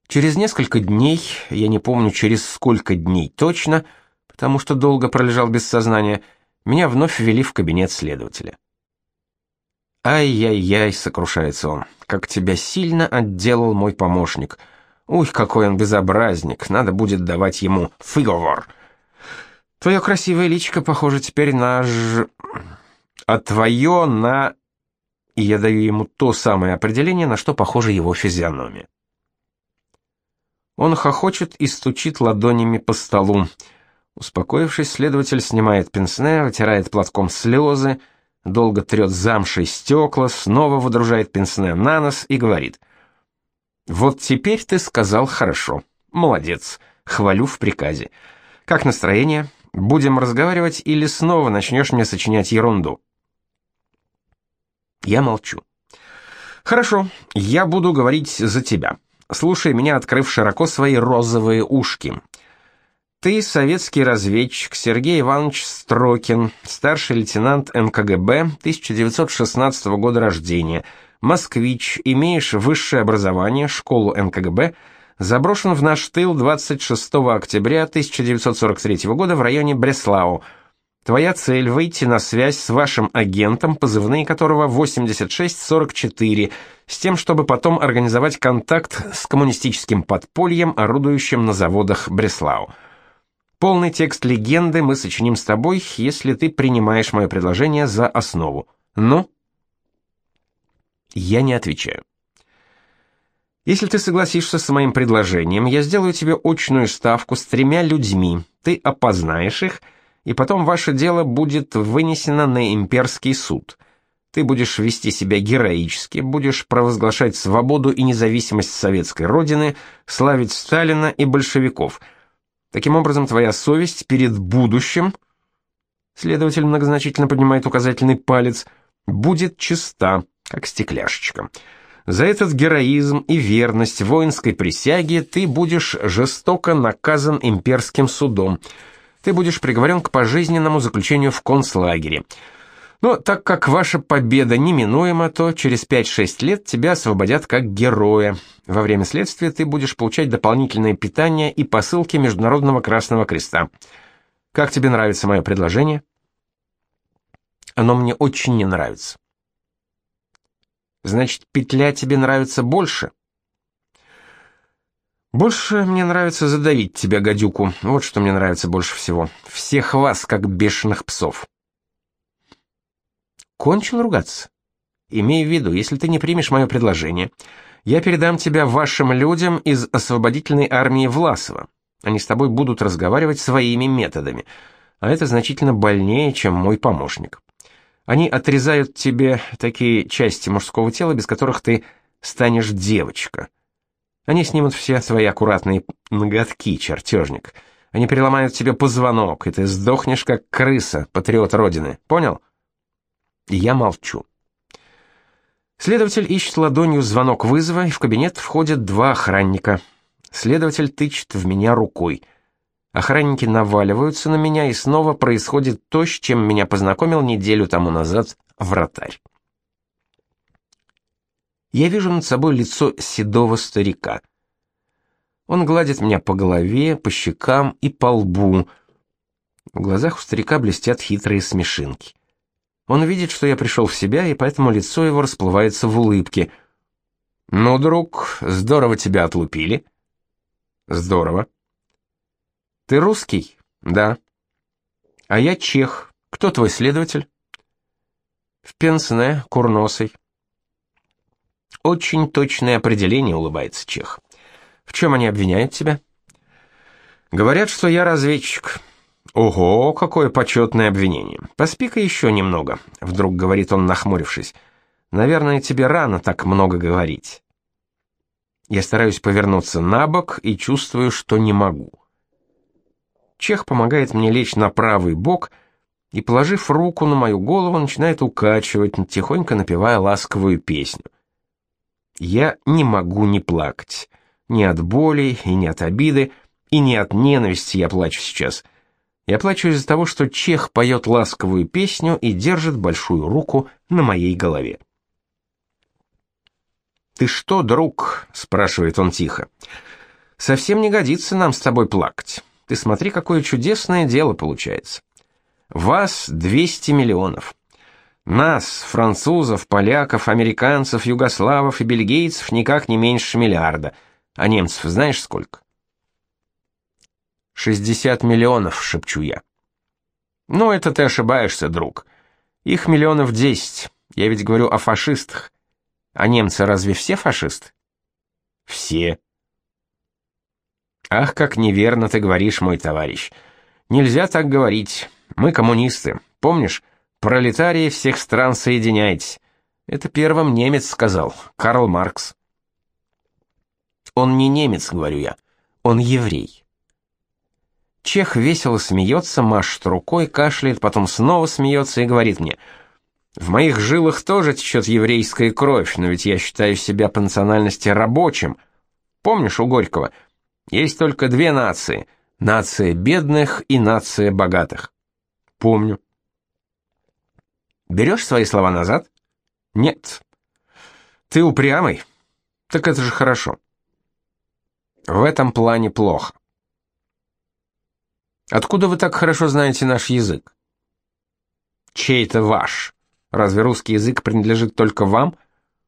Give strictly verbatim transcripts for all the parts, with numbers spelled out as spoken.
Через несколько дней, я не помню, через сколько дней точно, потому что долго пролежал без сознания, меня вновь ввели в кабинет следователя. «Ай-яй-яй», — сокрушается он, — «как тебя сильно отделал мой помощник. Уй, какой он безобразник, надо будет давать ему фиговор. Твое красивое личико похоже теперь на ж... а твое на...» И я даю ему то самое определение, на что похожа его физиономия. Он хохочет и стучит ладонями по столу. Успокоившись, следователь снимает пенсне, вытирает платком слезы, долго трет замшей стекла, снова выдружает пенсне на нос и говорит: «Вот теперь ты сказал хорошо. Молодец. Хвалю в приказе. Как настроение? Будем разговаривать или снова начнешь мне сочинять ерунду?» Я молчу. «Хорошо, я буду говорить за тебя. Слушай меня, открыв широко свои розовые ушки. Ты советский разведчик Сергей Иванович Строкин, старший лейтенант эн ка гэ бэ, тысяча девятьсот шестнадцатого года рождения, москвич, имеешь высшее образование, школу эн ка гэ бэ, заброшен в наш тыл двадцать шестого октября тысяча девятьсот сорок третьего года в районе Бреслау. Твоя цель — выйти на связь с вашим агентом, позывные которого восемьдесят шесть сорок четыре, с тем, чтобы потом организовать контакт с коммунистическим подпольем, орудующим на заводах Бреслау. Полный текст легенды мы сочиним с тобой, если ты принимаешь мое предложение за основу. Ну?» Я не отвечаю. «Если ты согласишься с моим предложением, я сделаю тебе очную ставку с тремя людьми. Ты опознаешь их, и потом ваше дело будет вынесено на имперский суд. Ты будешь вести себя героически, будешь провозглашать свободу и независимость советской родины, славить Сталина и большевиков. Таким образом, твоя совесть перед будущим, следователь многозначительно поднимает указательный палец, будет чиста, как стекляшечка. За этот героизм и верность воинской присяге ты будешь жестоко наказан имперским судом. Ты будешь приговорен к пожизненному заключению в концлагере. Но так как ваша победа неминуема, то через пять-шесть лет тебя освободят как героя. Во время следствия ты будешь получать дополнительное питание и посылки Международного Красного Креста. Как тебе нравится мое предложение?» «Оно мне очень не нравится». «Значит, петля тебе нравится больше?» «Больше мне нравится задавить тебя, гадюку. Вот что мне нравится больше всего. Всех вас, как бешеных псов». «Кончил ругаться? Имей в виду, если ты не примешь мое предложение, я передам тебя вашим людям из освободительной армии Власова. Они с тобой будут разговаривать своими методами, а это значительно больнее, чем мой помощник. Они отрезают тебе такие части мужского тела, без которых ты станешь девочка. Они снимут все твои аккуратные ноготки, чертежник. Они переломают тебе позвонок, и ты сдохнешь, как крыса, патриот Родины. Понял?» Я молчу. Следователь ищет ладонью звонок вызова, и в кабинет входят два охранника. Следователь тычет в меня рукой. Охранники наваливаются на меня, и снова происходит то, с чем меня познакомил неделю тому назад вратарь. Я вижу над собой лицо седого старика. Он гладит меня по голове, по щекам и по лбу. В глазах у старика блестят хитрые смешинки. Он видит, что я пришел в себя, и поэтому лицо его расплывается в улыбке. «Ну, друг, здорово тебя отлупили». «Здорово». «Ты русский?» «Да». «А я чех. Кто твой следователь?» «В пенсне, курносый». «Очень точное определение», — улыбается чех. «В чем они обвиняют тебя?» «Говорят, что я разведчик». «Ого, какое почетное обвинение! Поспи-ка еще немного», — вдруг говорит он, нахмурившись. «Наверное, тебе рано так много говорить». Я стараюсь повернуться на бок и чувствую, что не могу. Чех помогает мне лечь на правый бок и, положив руку на мою голову, начинает укачивать, тихонько напевая ласковую песню. Я не могу не плакать. Ни от боли, и ни от обиды, и не от ненависти я плачу сейчас. Я плачу из-за того, что чех поет ласковую песню и держит большую руку на моей голове. «Ты что, друг?» — спрашивает он тихо. Совсем не годится нам с тобой плакать. Ты смотри, какое чудесное дело получается. Вас двести миллионов. Нас, французов, поляков, американцев, югославов и бельгийцев никак не меньше миллиарда. А немцев знаешь сколько? шестьдесят миллионов, шепчу я. Ну, это ты ошибаешься, друг. Их миллионов десять. Я ведь говорю о фашистах. А немцы разве все фашисты? Все. Ах, как неверно ты говоришь, мой товарищ. Нельзя так говорить. Мы коммунисты. Помнишь, пролетарии всех стран соединяйтесь. Это первым немец сказал, Карл Маркс. Он не немец, говорю я. Он еврей. Чех весело смеется, машет рукой, кашляет, потом снова смеется и говорит мне: в моих жилах тоже течет еврейская кровь, но ведь я считаю себя по национальности рабочим. Помнишь у Горького? Есть только две нации: нация бедных и нация богатых. Помню. Берешь свои слова назад? Нет. Ты упрямый? Так это же хорошо. В этом плане плохо. Откуда вы так хорошо знаете наш язык? Чей-то ваш. Разве русский язык принадлежит только вам?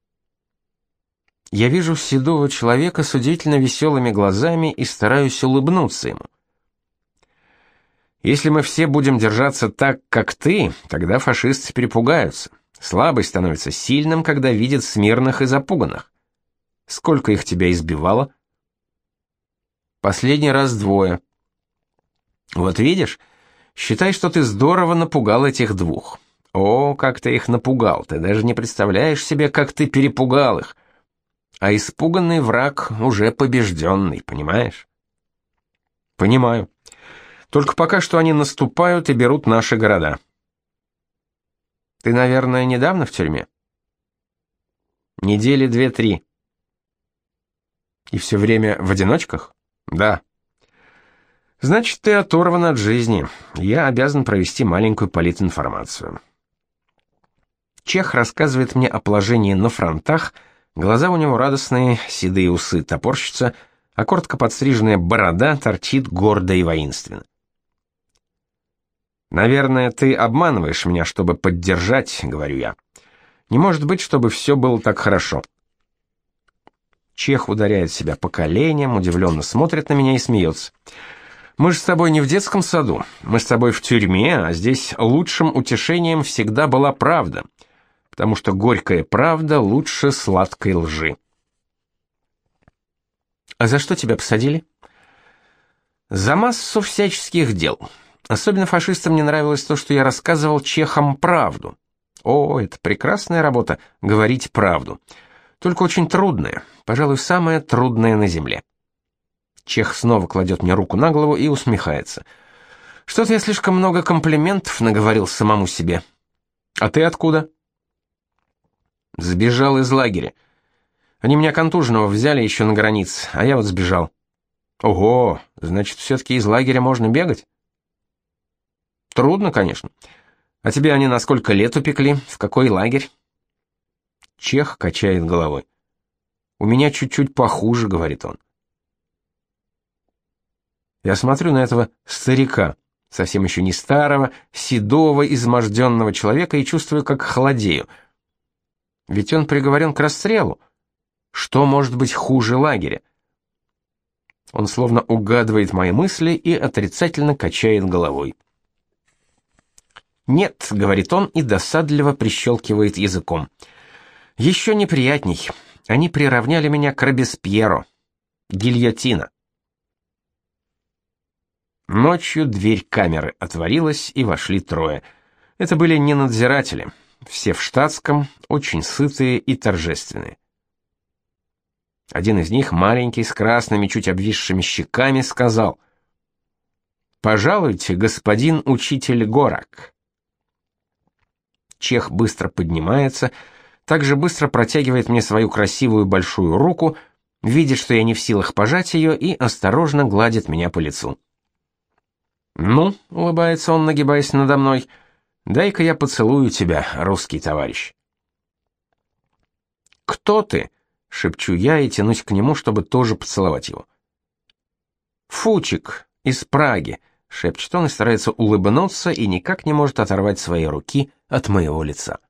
Я вижу седого человека с удивительно веселыми глазами и стараюсь улыбнуться ему. Если мы все будем держаться так, как ты, тогда фашисты перепугаются. Слабый становится сильным, когда видит смирных и запуганных. Сколько их тебя избивало? Последний раз двое. Вот видишь, считай, что ты здорово напугал этих двух. О, как ты их напугал, ты даже не представляешь себе, как ты перепугал их. А испуганный враг уже побежденный, понимаешь? Понимаю. Только пока что они наступают и берут наши города. Ты, наверное, недавно в тюрьме? Недели две-три. И все время в одиночках? Да. Значит, ты оторван от жизни. Я обязан провести маленькую политинформацию. Чех рассказывает мне о положении на фронтах, глаза у него радостные, седые усы топорщатся, а коротко подстриженная борода торчит гордо и воинственно. «Наверное, ты обманываешь меня, чтобы поддержать», — говорю я. «Не может быть, чтобы все было так хорошо». Чех ударяет себя по коленям, удивленно смотрит на меня и смеется. «Мы же с тобой не в детском саду, мы с тобой в тюрьме, а здесь лучшим утешением всегда была правда, потому что горькая правда лучше сладкой лжи». «А за что тебя посадили?» «За массу всяческих дел. Особенно фашистам не нравилось то, что я рассказывал чехам правду. О, это прекрасная работа — говорить правду. Только очень трудная, пожалуй, самая трудная на земле». Чех снова кладет мне руку на голову и усмехается. «Что-то я слишком много комплиментов наговорил самому себе. А ты откуда?» «Сбежал из лагеря. Они меня контуженного взяли еще на границе, а я вот сбежал». «Ого, значит, все-таки из лагеря можно бегать?» «Трудно, конечно. А тебя они на сколько лет упекли? В какой лагерь?» Чех качает головой. «У меня чуть-чуть похуже», — говорит он. Я смотрю на этого старика, совсем еще не старого, седого, изможденного человека и чувствую, как холодею. Ведь он приговорен к расстрелу. Что может быть хуже лагеря? Он словно угадывает мои мысли и отрицательно качает головой. «Нет», — говорит он и досадливо прищелкивает языком. «Еще неприятней. Они приравняли меня к Робеспьеру. Гильотина». Ночью дверь камеры отворилась, и вошли трое. Это были не надзиратели, все в штатском, очень сытые и торжественные. Один из них, маленький, с красными, чуть обвисшими щеками, сказал: «Пожалуйте, господин учитель Горак». Чех быстро поднимается, также быстро протягивает мне свою красивую большую руку, видит, что я не в силах пожать ее, и осторожно гладит меня по лицу. «Ну», — улыбается он, нагибаясь надо мной, — «дай-ка я поцелую тебя, русский товарищ». «Кто ты?» — шепчу я и тянусь к нему, чтобы тоже поцеловать его. Фучик из Праги, шепчет он и старается улыбнуться и никак не может оторвать свои руки от моего лица.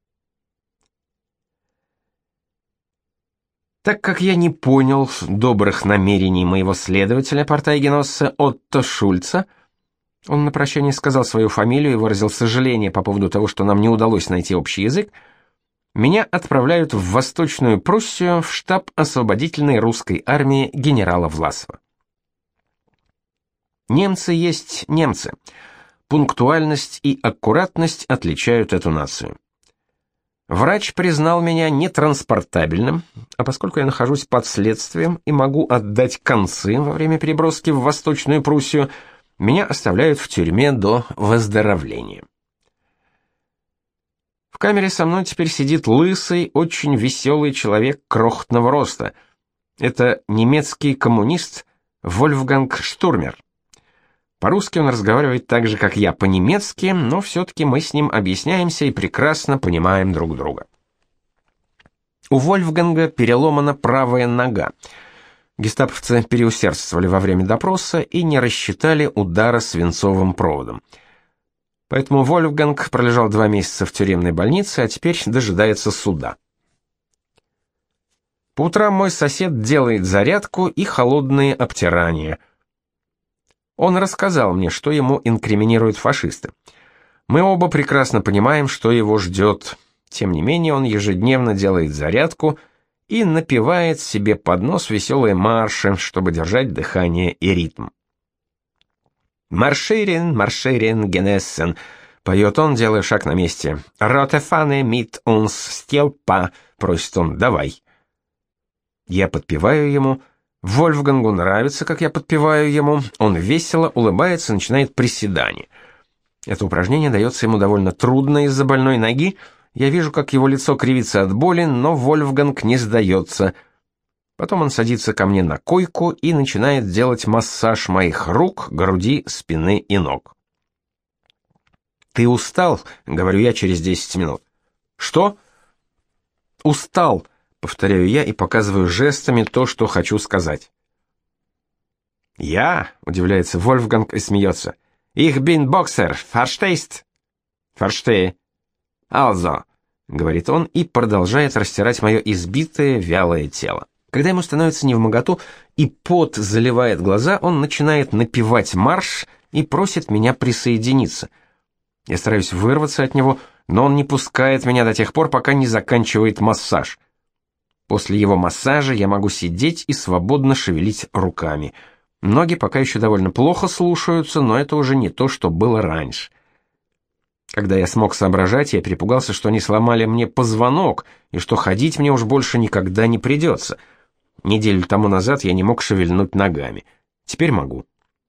Так как я не понял добрых намерений моего следователя Портайгеносса Отто Шульца, он на прощание сказал свою фамилию и выразил сожаление по поводу того, что нам не удалось найти общий язык, меня отправляют в Восточную Пруссию в штаб освободительной русской армии генерала Власова. Немцы есть немцы. Пунктуальность и аккуратность отличают эту нацию. Врач признал меня нетранспортабельным, а поскольку я нахожусь под следствием и могу отдать концы во время переброски в Восточную Пруссию, меня оставляют в тюрьме до выздоровления. В камере со мной теперь сидит лысый, очень веселый человек крохотного роста. Это немецкий коммунист Вольфганг Штурмер. По-русски он разговаривает так же, как я, по-немецки, но все-таки мы с ним объясняемся и прекрасно понимаем друг друга. У Вольфганга переломана правая нога. Гестаповцы переусердствовали во время допроса и не рассчитали удара свинцовым проводом. Поэтому Вольфганг пролежал два месяца в тюремной больнице, а теперь дожидается суда. По утрам мой сосед делает зарядку и холодные обтирания. Он рассказал мне, что ему инкриминируют фашисты. Мы оба прекрасно понимаем, что его ждет. Тем не менее, он ежедневно делает зарядку и напевает себе под нос веселые марши, чтобы держать дыхание и ритм. «Марширен, марширен, генессен», — поет он, делая шаг на месте. «Ротефане мит унс стелпа», — просит он, «давай». Я подпеваю ему. Вольфгангу нравится, как я подпеваю ему. Он весело улыбается и начинает приседание. Это упражнение дается ему довольно трудно из-за больной ноги. Я вижу, как его лицо кривится от боли, но Вольфганг не сдается. Потом он садится ко мне на койку и начинает делать массаж моих рук, груди, спины и ног. «Ты устал?» — говорю я через десять минут. «Что?» «Устал», — повторяю я и показываю жестами то, что хочу сказать. «Я?» — удивляется Вольфганг и смеется. «Ich bin Boxer, verstehst?» «Verstehe». «Also», — говорит он и продолжает растирать мое избитое, вялое тело. Когда ему становится невмоготу и пот заливает глаза, он начинает напевать марш и просит меня присоединиться. Я стараюсь вырваться от него, но он не пускает меня до тех пор, пока не заканчивает массаж. После его массажа я могу сидеть и свободно шевелить руками. Ноги пока еще довольно плохо слушаются, но это уже не то, что было раньше. Когда я смог соображать, я перепугался, что они сломали мне позвонок, и что ходить мне уж больше никогда не придется. Неделю тому назад я не мог шевельнуть ногами. Теперь могу.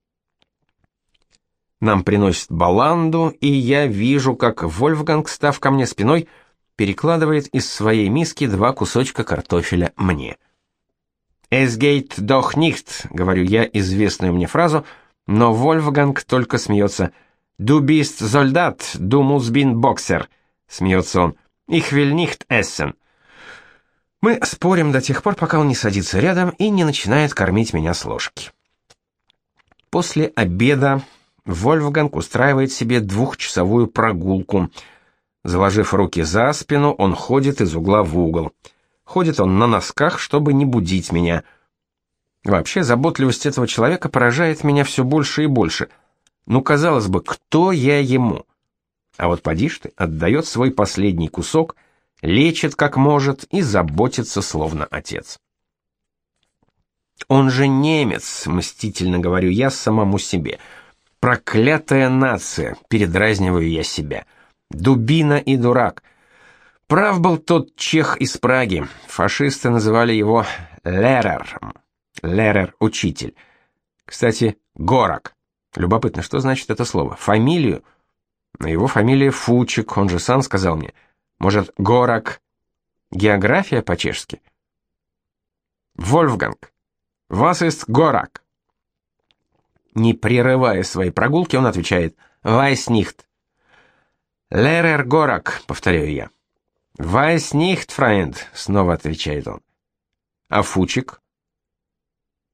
Нам приносят баланду, и я вижу, как Вольфганг, став ко мне спиной, перекладывает из своей миски два кусочка картофеля мне. «Es geht doch nicht», — говорю я известную мне фразу, но Вольфганг только смеется. «Du bist Soldat, du musst bin Boxer», — смеется он. «Ich will nicht essen». Мы спорим до тех пор, пока он не садится рядом и не начинает кормить меня с ложки. После обеда Вольфганг устраивает себе двухчасовую прогулку. Заложив руки за спину, он ходит из угла в угол. Ходит он на носках, чтобы не будить меня. Вообще, заботливость этого человека поражает меня все больше и больше. Ну, казалось бы, кто я ему? А вот поди ж ты, отдает свой последний кусок, лечит как может и заботится словно отец. Он же немец, мстительно говорю я самому себе. Проклятая нация, передразниваю я себя. Дубина и дурак. Прав был тот чех из Праги. Фашисты называли его Лерером. Лерер — учитель. Кстати, Горак. Любопытно, что значит это слово? Фамилию? Но его фамилия Фучик, он же сам сказал мне. Может, Горак? География по-чешски? Вольфганг. Was ist Горак? Не прерывая своей прогулки, он отвечает «Weiß nicht». «Лерер Горак», — повторяю я. «Weiß nicht, Freund», — снова отвечает он. «А Фучик?»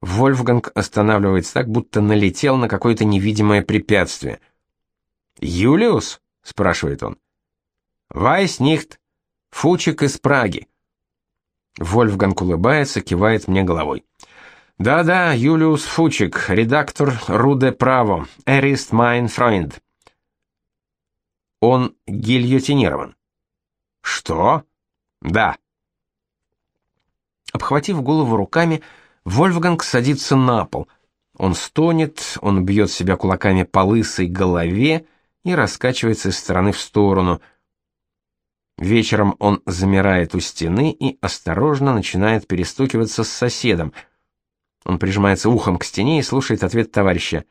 Вольфганг останавливается так, будто налетел на какое-то невидимое препятствие. «Юлиус?» — спрашивает он. «Вайс нихт. Фучик из Праги». Вольфганг улыбается, кивает мне головой. «Да-да, Юлиус Фучик, редактор Руде Право. Er ist mein Freund». «Он гильотинирован». «Что?» «Да». Обхватив голову руками, Вольфганг садится на пол. Он стонет, он бьет себя кулаками по лысой голове и раскачивается из стороны в сторону. Вечером он замирает у стены и осторожно начинает перестукиваться с соседом. Он прижимается ухом к стене и слушает ответ товарища.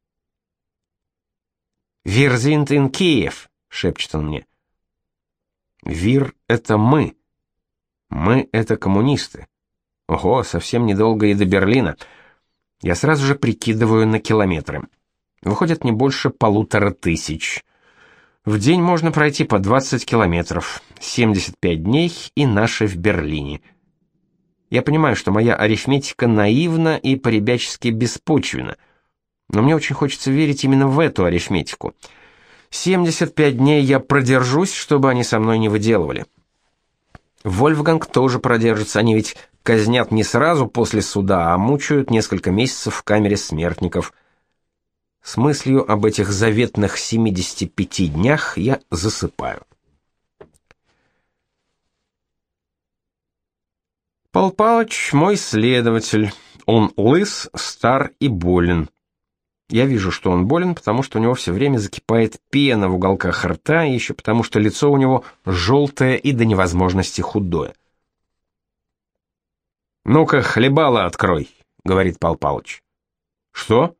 «Wir sind in Kiev», — шепчет он мне. «Вир — это мы. Мы — это коммунисты. Ого, совсем недолго и до Берлина. Я сразу же прикидываю на километры. Выходит не больше полутора тысяч. В день можно пройти по двадцать километров. семьдесят пять дней и наши в Берлине. Я понимаю, что моя арифметика наивна и по-ребячески беспочвенна. Но мне очень хочется верить именно в эту арифметику. семьдесят пять дней я продержусь, чтобы они со мной не выделывали. Вольфганг тоже продержится, они ведь казнят не сразу после суда, а мучают несколько месяцев в камере смертников. С мыслью об этих заветных семидесяти пяти днях я засыпаю. Пал Палыч мой следователь. Он лыс, стар и болен. Я вижу, что он болен, потому что у него все время закипает пена в уголках рта, и еще потому, что лицо у него желтое и до невозможности худое. «Ну-ка, хлебало открой», — говорит Пал Палыч. «Что?»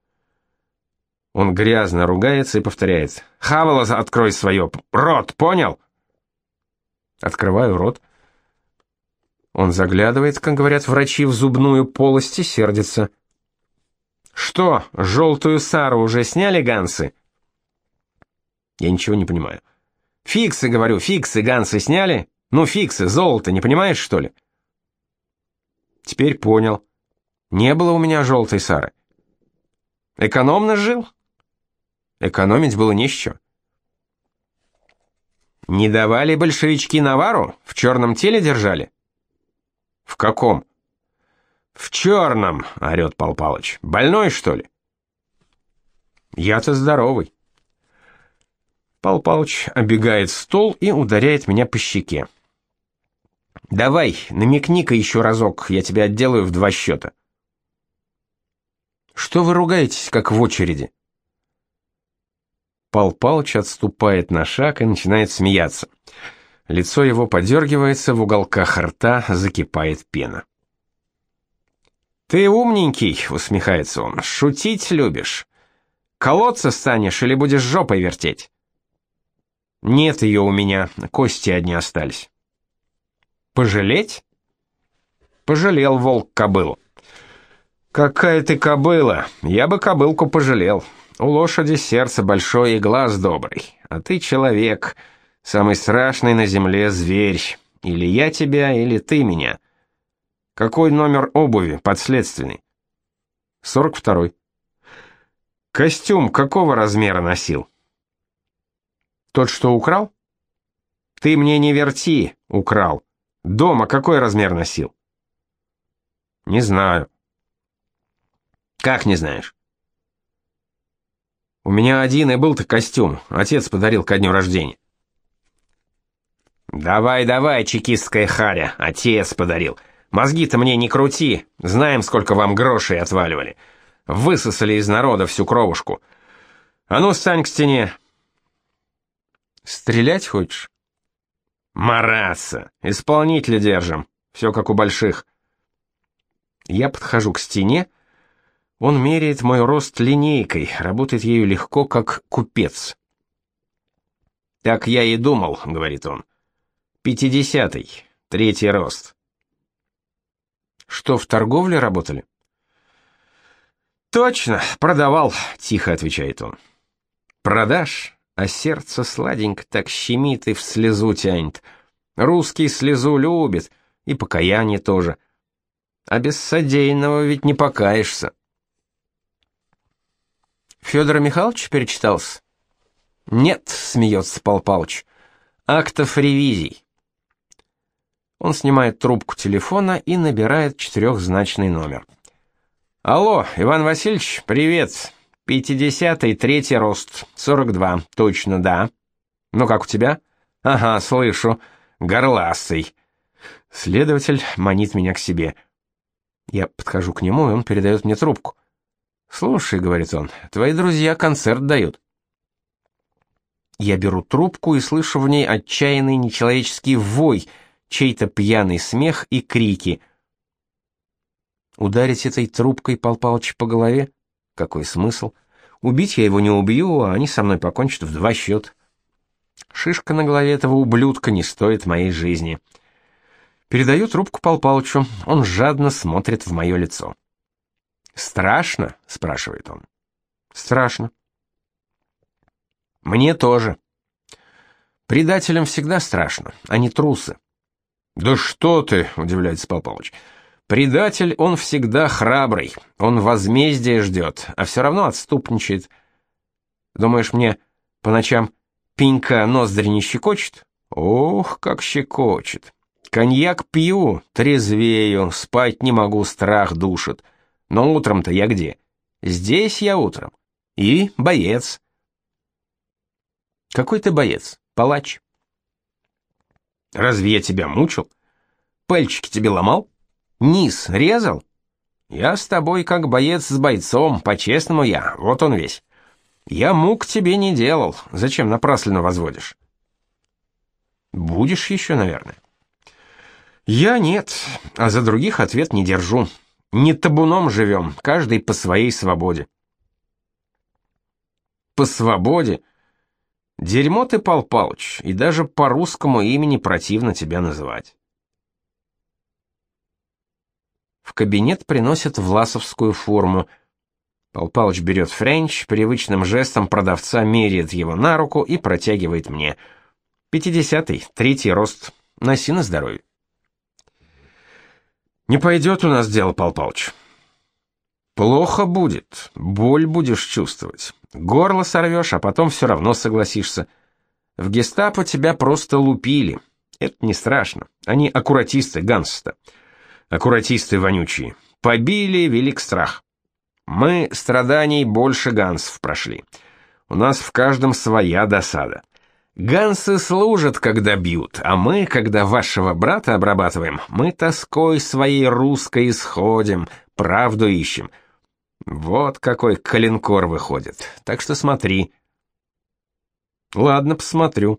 Он грязно ругается и повторяет. «Хавало открой свое, рот, понял?» Открываю рот. Он заглядывает, как говорят врачи, в зубную полость и сердится. «Что, желтую Сару уже сняли гансы?» Я ничего не понимаю. «Фиксы, говорю, фиксы гансы сняли? Ну, фиксы, золото, не понимаешь, что ли?» Теперь понял. Не было у меня желтой Сары. Экономно жил? Экономить было не с чего. Не давали большевички навару? В черном теле держали? В каком? В черном, орет Пал Палыч. Больной, что ли? Я-то здоровый. Пал Палыч оббегает стол и ударяет меня по щеке. Давай, намекни-ка еще разок, я тебя отделаю в два счета. Что вы ругаетесь, как в очереди? Пал Палыч отступает на шаг и начинает смеяться. Лицо его подергивается, в уголках рта закипает пена. «Ты умненький», — усмехается он, — «шутить любишь. Колоться станешь или будешь жопой вертеть?» «Нет ее у меня, кости одни остались». «Пожалеть?» «Пожалел волк кобылу». «Какая ты кобыла! Я бы кобылку пожалел. У лошади сердце большое и глаз добрый, а ты человек, самый страшный на земле зверь. Или я тебя, или ты меня. Какой номер обуви, подследственный?» сорок второй. «Костюм какого размера носил?» «Тот, что украл?» «Ты мне не верти, украл. Дома какой размер носил?» «Не знаю». «Как не знаешь?» «У меня один и был-то костюм, отец подарил ко дню рождения». «Давай, давай, чекистская харя, отец подарил. Мозги-то мне не крути, знаем, сколько вам грошей отваливали. Высосали из народа всю кровушку. А ну, стань к стене». «Стрелять хочешь?» «Мараться, исполнителя держим, все как у больших». Я подхожу к стене. Он меряет мой рост линейкой, работает ею легко, как купец. «Так я и думал», — говорит он. «Пятидесятый, третий рост». «Что, в торговле работали?» «Точно, продавал», — тихо отвечает он. «Продашь, а сердце сладенько так щемит и в слезу тянет. Русский слезу любит, и покаяние тоже. А без содеянного ведь не покаешься. Федора Михайловича перечитался? Нет, смеется Пал Палыч. Актов ревизий. Он снимает трубку телефона и набирает четырехзначный номер. Алло, Иван Васильевич, привет. Пятидесятый, третий рост, сорок два, точно, да. Ну как у тебя? Ага, слышу. Горластый. Следователь манит меня к себе. Я подхожу к нему, и он передает мне трубку. «Слушай», — говорит он, — «твои друзья концерт дают». Я беру трубку и слышу в ней отчаянный нечеловеческий вой, чей-то пьяный смех и крики. Ударить этой трубкой Пал Палыч по голове? Какой смысл? Убить я его не убью, а они со мной покончат в два счета. Шишка на голове этого ублюдка не стоит моей жизни. Передаю трубку Пал Палычу, он жадно смотрит в мое лицо. «Страшно?» — спрашивает он. «Страшно». «Мне тоже. Предателям всегда страшно, они трусы». «Да что ты!» — удивляется Пал Палыч. «Предатель, он всегда храбрый, он возмездия ждет, а все равно отступничает. Думаешь, мне по ночам пенька ноздри не щекочет? Ох, как щекочет! Коньяк пью, трезвею, спать не могу, страх душит. Но утром-то я где? Здесь я утром. И боец». «Какой ты боец? Палач?» «Разве я тебя мучил? Пальчики тебе ломал? Низ резал? Я с тобой как боец с бойцом, по-честному я, вот он весь. Я мук тебе не делал, зачем напрасленно возводишь?» «Будешь еще, наверное». «Я нет, а за других ответ не держу. Не табуном живем, каждый по своей свободе». «По свободе? Дерьмо ты, Пал Палыч, и даже по русскому имени противно тебя называть». В кабинет приносят власовскую форму. Пал Палыч берет френч, привычным жестом продавца меряет его на руку и протягивает мне. Пятидесятый, третий рост. Носи на здоровье. «Не пойдет у нас дело, Пал Палыч». «Плохо будет, боль будешь чувствовать. Горло сорвешь, а потом все равно согласишься. В гестапо тебя просто лупили. Это не страшно. Они аккуратисты, Ганс-то. Аккуратисты вонючие. Побили, велик страх. Мы страданий больше гансов прошли. У нас в каждом своя досада. Гансы служат, когда бьют, а мы, когда вашего брата обрабатываем, мы тоской своей русской исходим, правду ищем. Вот какой коленкор выходит. Так что смотри». «Ладно, посмотрю».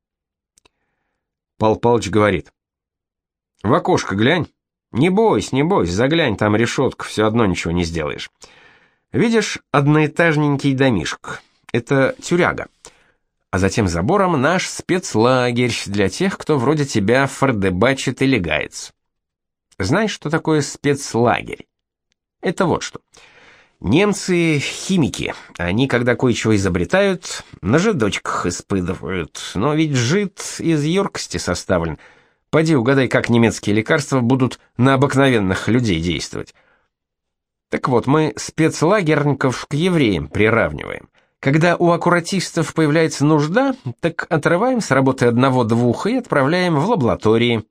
Пал Палыч говорит: «В окошко глянь. Не бойся, не бойся, заглянь, там решетка, все одно ничего не сделаешь. Видишь одноэтажненький домишек? Это тюряга. А за тем забором наш спецлагерь для тех, кто вроде тебя фордебачит или гается. Знаешь, что такое спецлагерь? Это вот что. Немцы — химики. Они, когда кое-чего изобретают, на жидочках испытывают. Но ведь жид из емкости составлен. Поди угадай, как немецкие лекарства будут на обыкновенных людей действовать. Так вот, мы спецлагерников к евреям приравниваем. Когда у аккуратистов появляется нужда, так отрываем с работы одного-двух и отправляем в лаборатории».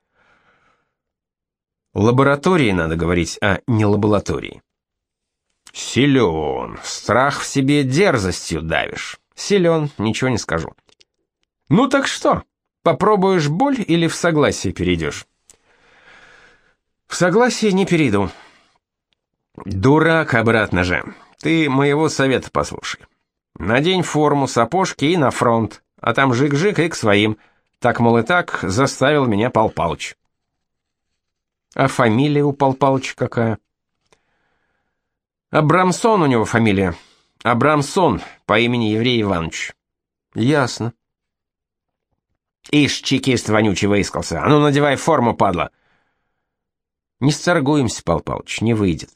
Лаборатории надо говорить, а не лаборатории. «Силен, страх в себе дерзостью давишь. Силен, ничего не скажу». «Ну так что, попробуешь боль или в согласие перейдешь?» «В согласие не перейду». «Дурак, обратно же. Ты моего совета послушай. Надень форму, сапожки и на фронт, а там жик-жик и к своим. Так, мол, и так заставил меня Пал Палыч». «А фамилия у Пал Палыча какая?» «Абрамсон у него фамилия. Абрамсон, по имени Еврей Иванович». «Ясно». «Ишь, чекист вонючий выискался. А ну, надевай форму, падла». «Не сторгуемся, Пал Палыч, не выйдет».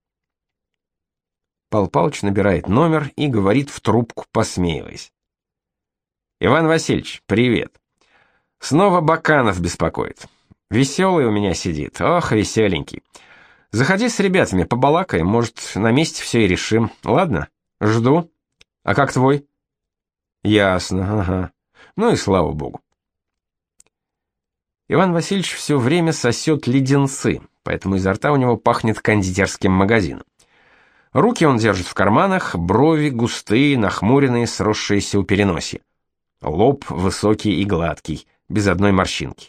Пал Палыч набирает номер и говорит в трубку, посмеиваясь: «Иван Васильевич, привет. Снова Баканов беспокоит. Веселый у меня сидит, ох, веселенький. Заходи с ребятами, побалакаем, может, на месте все и решим. Ладно, жду. А как твой? Ясно, ага. Ну и слава богу. Иван Васильевич все время сосет леденцы, поэтому изо рта у него пахнет кондитерским магазином. Руки он держит в карманах, брови густые, нахмуренные, сросшиеся у переносия. Лоб высокий и гладкий, без одной морщинки.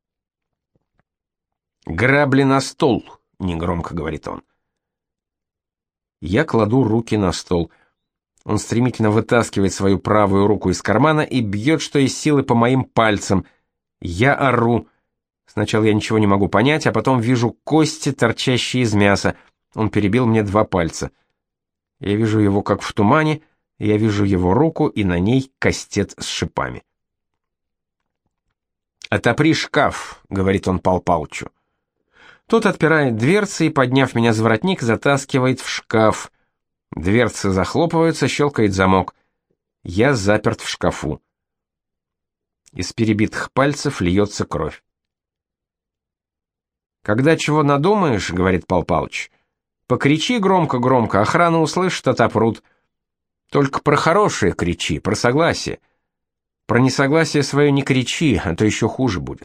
«Грабли на стол», — негромко говорит он. Я кладу руки на стол. Он стремительно вытаскивает свою правую руку из кармана и бьет, что из силы, по моим пальцам. Я ору. Сначала я ничего не могу понять, а потом вижу кости, торчащие из мяса. Он перебил мне два пальца. Я вижу его как в тумане, я вижу его руку, и на ней кастет с шипами. «Отопри шкаф», — говорит он Пал Палычу. Тот отпирает дверцы и, подняв меня за воротник, затаскивает в шкаф. Дверцы захлопываются, щелкает замок. Я заперт в шкафу. Из перебитых пальцев льется кровь. «Когда чего надумаешь, — говорит Пал Палыч, — покричи громко-громко, охрана услышит, отопрут. Только про хорошее кричи, про согласие. Про несогласие свое не кричи, а то еще хуже будет».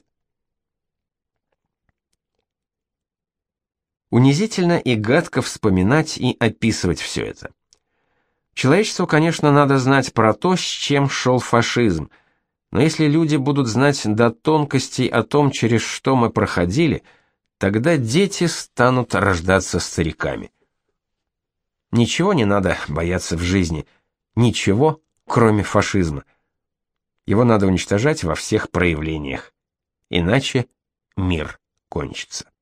Унизительно и гадко вспоминать и описывать все это. Человечеству, конечно, надо знать про то, с чем шел фашизм, но если люди будут знать до тонкостей о том, через что мы проходили, тогда дети станут рождаться стариками. Ничего не надо бояться в жизни, ничего, кроме фашизма. Его надо уничтожать во всех проявлениях, иначе мир кончится.